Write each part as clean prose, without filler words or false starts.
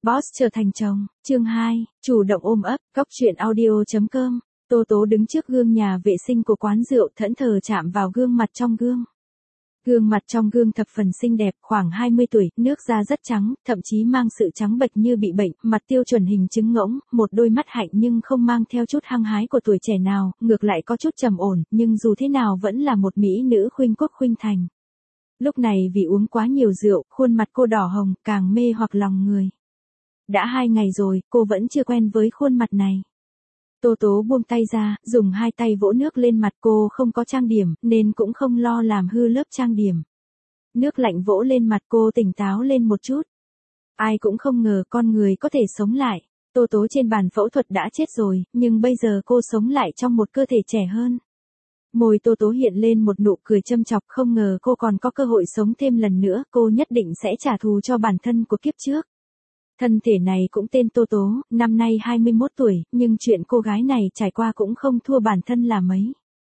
Boss trở thành chồng, chương 2, chủ động ôm ấp, góc truyện audio.com. Tô Tố đứng trước gương nhà vệ sinh của quán rượu thẫn thờ chạm vào gương mặt trong gương. Gương mặt trong gương thập phần xinh đẹp, khoảng 20 tuổi, nước da rất trắng, thậm chí mang sự trắng bệch như bị bệnh, mặt tiêu chuẩn hình trứng ngỗng, một đôi mắt hạnh nhưng không mang theo chút hăng hái của tuổi trẻ nào, ngược lại có chút trầm ổn, nhưng dù thế nào vẫn là một mỹ nữ khuynh quốc khuynh thành. Lúc này vì uống quá nhiều rượu, khuôn mặt cô đỏ hồng, càng mê hoặc lòng người. Đã 2 ngày rồi, cô vẫn chưa quen với khuôn mặt này. Tô Tố buông tay ra, dùng 2 tay vỗ nước lên mặt. Cô không có trang điểm, nên cũng không lo làm hư lớp trang điểm. Nước lạnh vỗ lên mặt cô tỉnh táo lên một chút. Ai cũng không ngờ con người có thể sống lại. Tô Tố trên bàn phẫu thuật đã chết rồi, nhưng bây giờ cô sống lại trong một cơ thể trẻ hơn. Môi Tô Tố hiện lên một nụ cười châm chọc, không ngờ cô còn có cơ hội sống thêm lần nữa, cô nhất định sẽ trả thù cho bản thân của kiếp trước. Thân thể này cũng tên Tô Tố, năm nay 21 tuổi, nhưng chuyện cô gái này trải qua cũng không thua bản thân là mấy.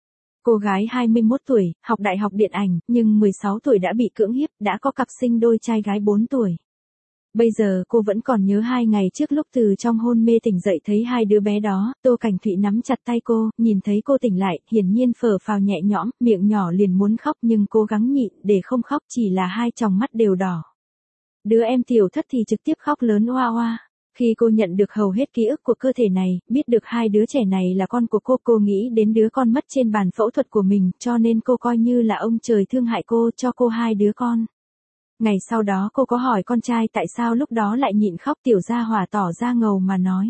Cô gái 21 tuổi, học đại học điện ảnh, nhưng 16 tuổi đã bị cưỡng hiếp, đã có cặp sinh đôi trai gái 4 tuổi. Bây giờ cô vẫn còn nhớ 2 ngày trước lúc từ trong hôn mê tỉnh dậy thấy 2 đứa bé đó. Tô Cảnh Thụy nắm chặt tay cô, nhìn thấy cô tỉnh lại, hiển nhiên phờ phào nhẹ nhõm, miệng nhỏ liền muốn khóc nhưng cố gắng nhịn để không khóc, chỉ là 2 tròng mắt đều đỏ. Đứa em Tiểu Thất thì trực tiếp khóc lớn oa oa. Khi cô nhận được hầu hết ký ức của cơ thể này, biết được 2 đứa trẻ này là con của cô nghĩ đến đứa con mất trên bàn phẫu thuật của mình, cho nên cô coi như là ông trời thương hại cô, cho cô 2 đứa con. Ngày sau đó cô có hỏi con trai tại sao lúc đó lại nhịn khóc. Tiểu gia hỏa tỏ ra ngầu mà nói.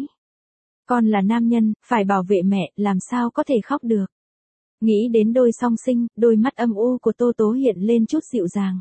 Con là nam nhân, phải bảo vệ mẹ, làm sao có thể khóc được. Nghĩ đến đôi song sinh, đôi mắt âm u của Tô Tố hiện lên chút dịu dàng.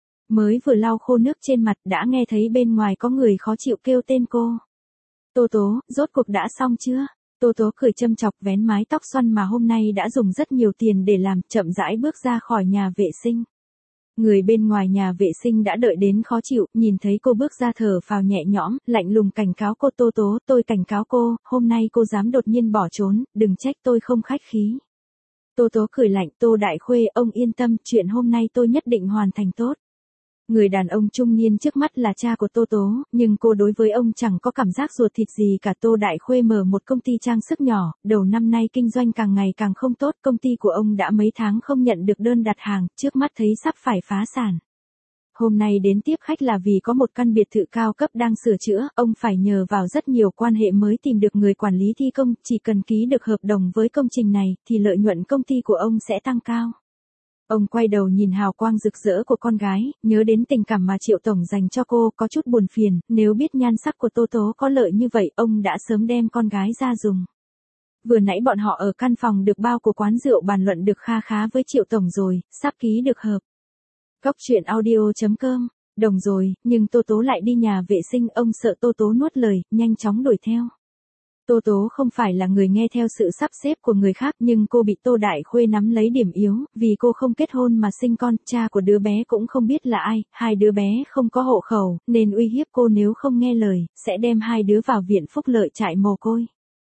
Mới vừa lau khô nước trên mặt đã nghe thấy bên ngoài có người khó chịu kêu tên cô. Tô Tố, rốt cuộc đã xong chưa? Tô Tố cười châm chọc vén mái tóc xoăn mà hôm nay đã dùng rất nhiều tiền để làm, chậm rãi bước ra khỏi nhà vệ sinh. Người bên ngoài nhà vệ sinh đã đợi đến khó chịu, nhìn thấy cô bước ra thở phào nhẹ nhõm, lạnh lùng cảnh cáo cô. Tô Tố, tôi cảnh cáo cô, hôm nay cô dám đột nhiên bỏ trốn, đừng trách tôi không khách khí. Tô Tố cười lạnh, Tô Đại Khuê, ông yên tâm, chuyện hôm nay tôi nhất định hoàn thành tốt. Người đàn ông trung niên trước mắt là cha của Tô Tố, nhưng cô đối với ông chẳng có cảm giác ruột thịt gì cả. Tô Đại Khuê mở một công ty trang sức nhỏ, đầu năm nay kinh doanh càng ngày càng không tốt, công ty của ông đã mấy tháng không nhận được đơn đặt hàng, trước mắt thấy sắp phải phá sản. Hôm nay đến tiếp khách là vì có một căn biệt thự cao cấp đang sửa chữa, ông phải nhờ vào rất nhiều quan hệ mới tìm được người quản lý thi công, chỉ cần ký được hợp đồng với công trình này, thì lợi nhuận công ty của ông sẽ tăng cao. Ông quay đầu nhìn hào quang rực rỡ của con gái, nhớ đến tình cảm mà Triệu Tổng dành cho cô, có chút buồn phiền, nếu biết nhan sắc của Tô Tố có lợi như vậy, ông đã sớm đem con gái ra dùng. Vừa nãy bọn họ ở căn phòng được bao của quán rượu bàn luận được kha khá với Triệu Tổng rồi, sắp ký được hợp. Góc truyện audio.com, đồng rồi, nhưng Tô Tố lại đi nhà vệ sinh, ông sợ Tô Tố nuốt lời, nhanh chóng đuổi theo. Tô Tố không phải là người nghe theo sự sắp xếp của người khác, nhưng cô bị Tô Đại Khuê nắm lấy điểm yếu, vì cô không kết hôn mà sinh con, cha của đứa bé cũng không biết là ai, 2 đứa bé không có hộ khẩu, nên uy hiếp cô nếu không nghe lời, sẽ đem 2 đứa vào viện phúc lợi trại mồ côi.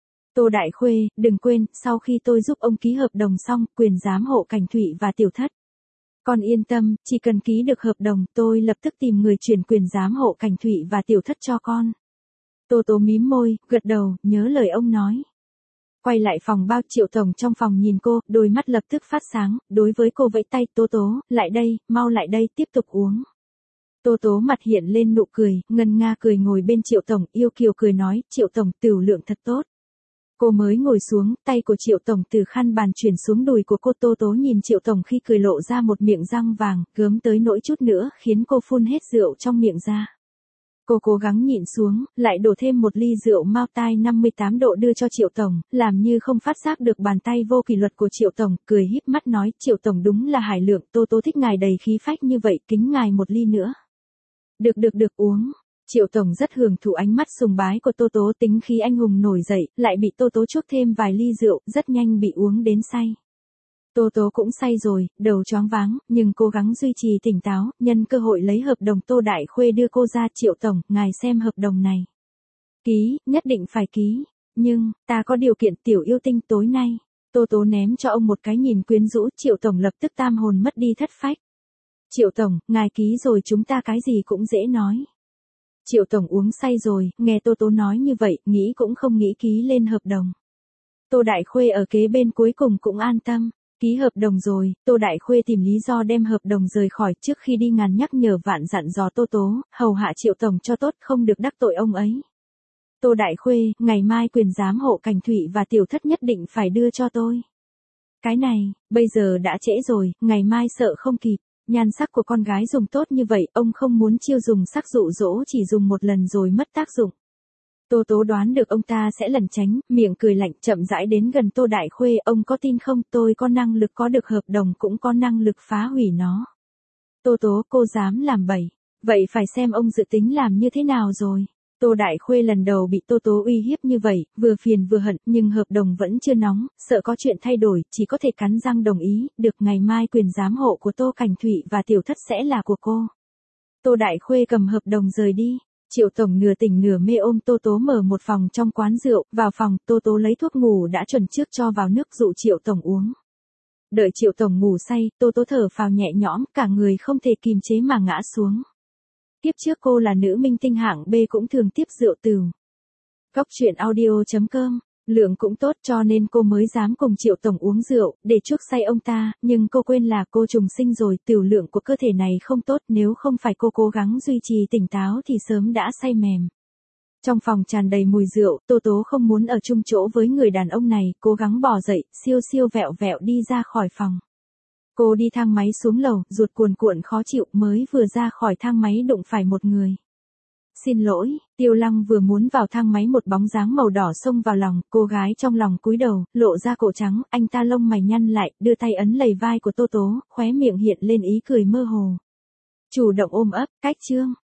Tô Đại Khuê, đừng quên, sau khi tôi giúp ông ký hợp đồng xong, quyền giám hộ Cảnh Thụy và Tiểu Thất. Con yên tâm, chỉ cần ký được hợp đồng, tôi lập tức tìm người chuyển quyền giám hộ Cảnh Thụy và Tiểu Thất cho con. Tô Tố mím môi, gật đầu, nhớ lời ông nói. Quay lại phòng bao, Triệu Tổng trong phòng nhìn cô, đôi mắt lập tức phát sáng, đối với cô vẫy tay, Tô Tố, lại đây, mau lại đây, tiếp tục uống. Tô Tố mặt hiện lên nụ cười, ngân nga cười ngồi bên Triệu Tổng, yêu kiều cười nói, Triệu Tổng, tửu lượng thật tốt. Cô mới ngồi xuống, tay của Triệu Tổng từ khăn bàn chuyển xuống đùi của cô. Tô Tố nhìn Triệu Tổng khi cười lộ ra một miệng răng vàng, gớm tới nỗi chút nữa, khiến cô phun hết rượu trong miệng ra. Cô cố gắng nhịn xuống, lại đổ thêm một ly rượu Mao Tai 58 độ đưa cho Triệu Tổng, làm như không phát giác được bàn tay vô kỷ luật của Triệu Tổng, cười híp mắt nói, Triệu Tổng đúng là hải lượng, Tô Tố thích ngài đầy khí phách như vậy, kính ngài một ly nữa. Được uống. Triệu Tổng rất hưởng thụ ánh mắt sùng bái của Tô Tố, tính khí anh hùng nổi dậy, lại bị Tô Tố chuốc thêm vài ly rượu, rất nhanh bị uống đến say. Tô Tố cũng say rồi, đầu choáng váng, nhưng cố gắng duy trì tỉnh táo, nhân cơ hội lấy hợp đồng Tô Đại Khuê đưa cô ra. Triệu Tổng, ngài xem hợp đồng này. Ký, nhất định phải ký, nhưng, ta có điều kiện. Tiểu yêu tinh, tối nay. Tô Tố ném cho ông một cái nhìn quyến rũ, Triệu Tổng lập tức tam hồn mất đi thất phách. Triệu Tổng, ngài ký rồi chúng ta cái gì cũng dễ nói. Triệu tổng uống say rồi, nghe Tô Tố nói như vậy, nghĩ cũng không nghĩ ký lên hợp đồng. Tô Đại Khuê ở kế bên cuối cùng cũng an tâm. Ký hợp đồng rồi, Tô Đại Khuê tìm lý do đem hợp đồng rời khỏi, trước khi đi ngàn nhắc nhở vạn dặn dò Tô Tố, hầu hạ Triệu tổng cho tốt, không được đắc tội ông ấy. Tô Đại Khuê, ngày mai quyền giám hộ Cảnh Thụy và Tiểu Thất nhất định phải đưa cho tôi. Cái này, bây giờ đã trễ rồi, ngày mai sợ không kịp. Nhan sắc của con gái dùng tốt như vậy, ông không muốn chiêu dùng sắc dụ dỗ chỉ dùng một lần rồi mất tác dụng. Tô Tố đoán được ông ta sẽ lẩn tránh, miệng cười lạnh chậm rãi đến gần Tô Đại Khuê, ông có tin không, tôi có năng lực có được hợp đồng cũng có năng lực phá hủy nó. Tô Tố, cô dám làm bậy, vậy phải xem ông dự tính làm như thế nào rồi. Tô Đại Khuê lần đầu bị Tô Tố uy hiếp như vậy, vừa phiền vừa hận, nhưng hợp đồng vẫn chưa nóng, sợ có chuyện thay đổi, chỉ có thể cắn răng đồng ý, được, ngày mai quyền giám hộ của Tô Cảnh Thụy và Tiểu Thất sẽ là của cô. Tô Đại Khuê cầm hợp đồng rời đi. Triệu tổng nửa tỉnh nửa mê ôm Tô Tố mở một phòng trong quán rượu, vào phòng, Tô Tố lấy thuốc ngủ đã chuẩn trước cho vào nước dụ Triệu tổng uống. Đợi Triệu tổng ngủ say, Tô Tố thở phào nhẹ nhõm, cả người không thể kìm chế mà ngã xuống. Tiếp trước cô là nữ minh tinh hạng B cũng thường tiếp rượu tửu. Góc truyện audio.com, lượng cũng tốt cho nên cô mới dám cùng Triệu tổng uống rượu, để chuốc say ông ta, nhưng cô quên là cô trùng sinh rồi, tửu lượng của cơ thể này không tốt, nếu không phải cô cố gắng duy trì tỉnh táo thì sớm đã say mềm. Trong phòng tràn đầy mùi rượu, Tô Tố không muốn ở chung chỗ với người đàn ông này, cố gắng bò dậy, siêu siêu vẹo vẹo đi ra khỏi phòng. Cô đi thang máy xuống lầu, ruột cuồn cuộn khó chịu, mới vừa ra khỏi thang máy đụng phải một người. Xin lỗi, Tiêu Lăng vừa muốn vào thang máy một bóng dáng màu đỏ xông vào lòng, cô gái trong lòng cúi đầu, lộ ra cổ trắng, anh ta lông mày nhăn lại, đưa tay ấn lầy vai của Tô Tố, khóe miệng hiện lên ý cười mơ hồ. Chủ động ôm ấp, cách chương.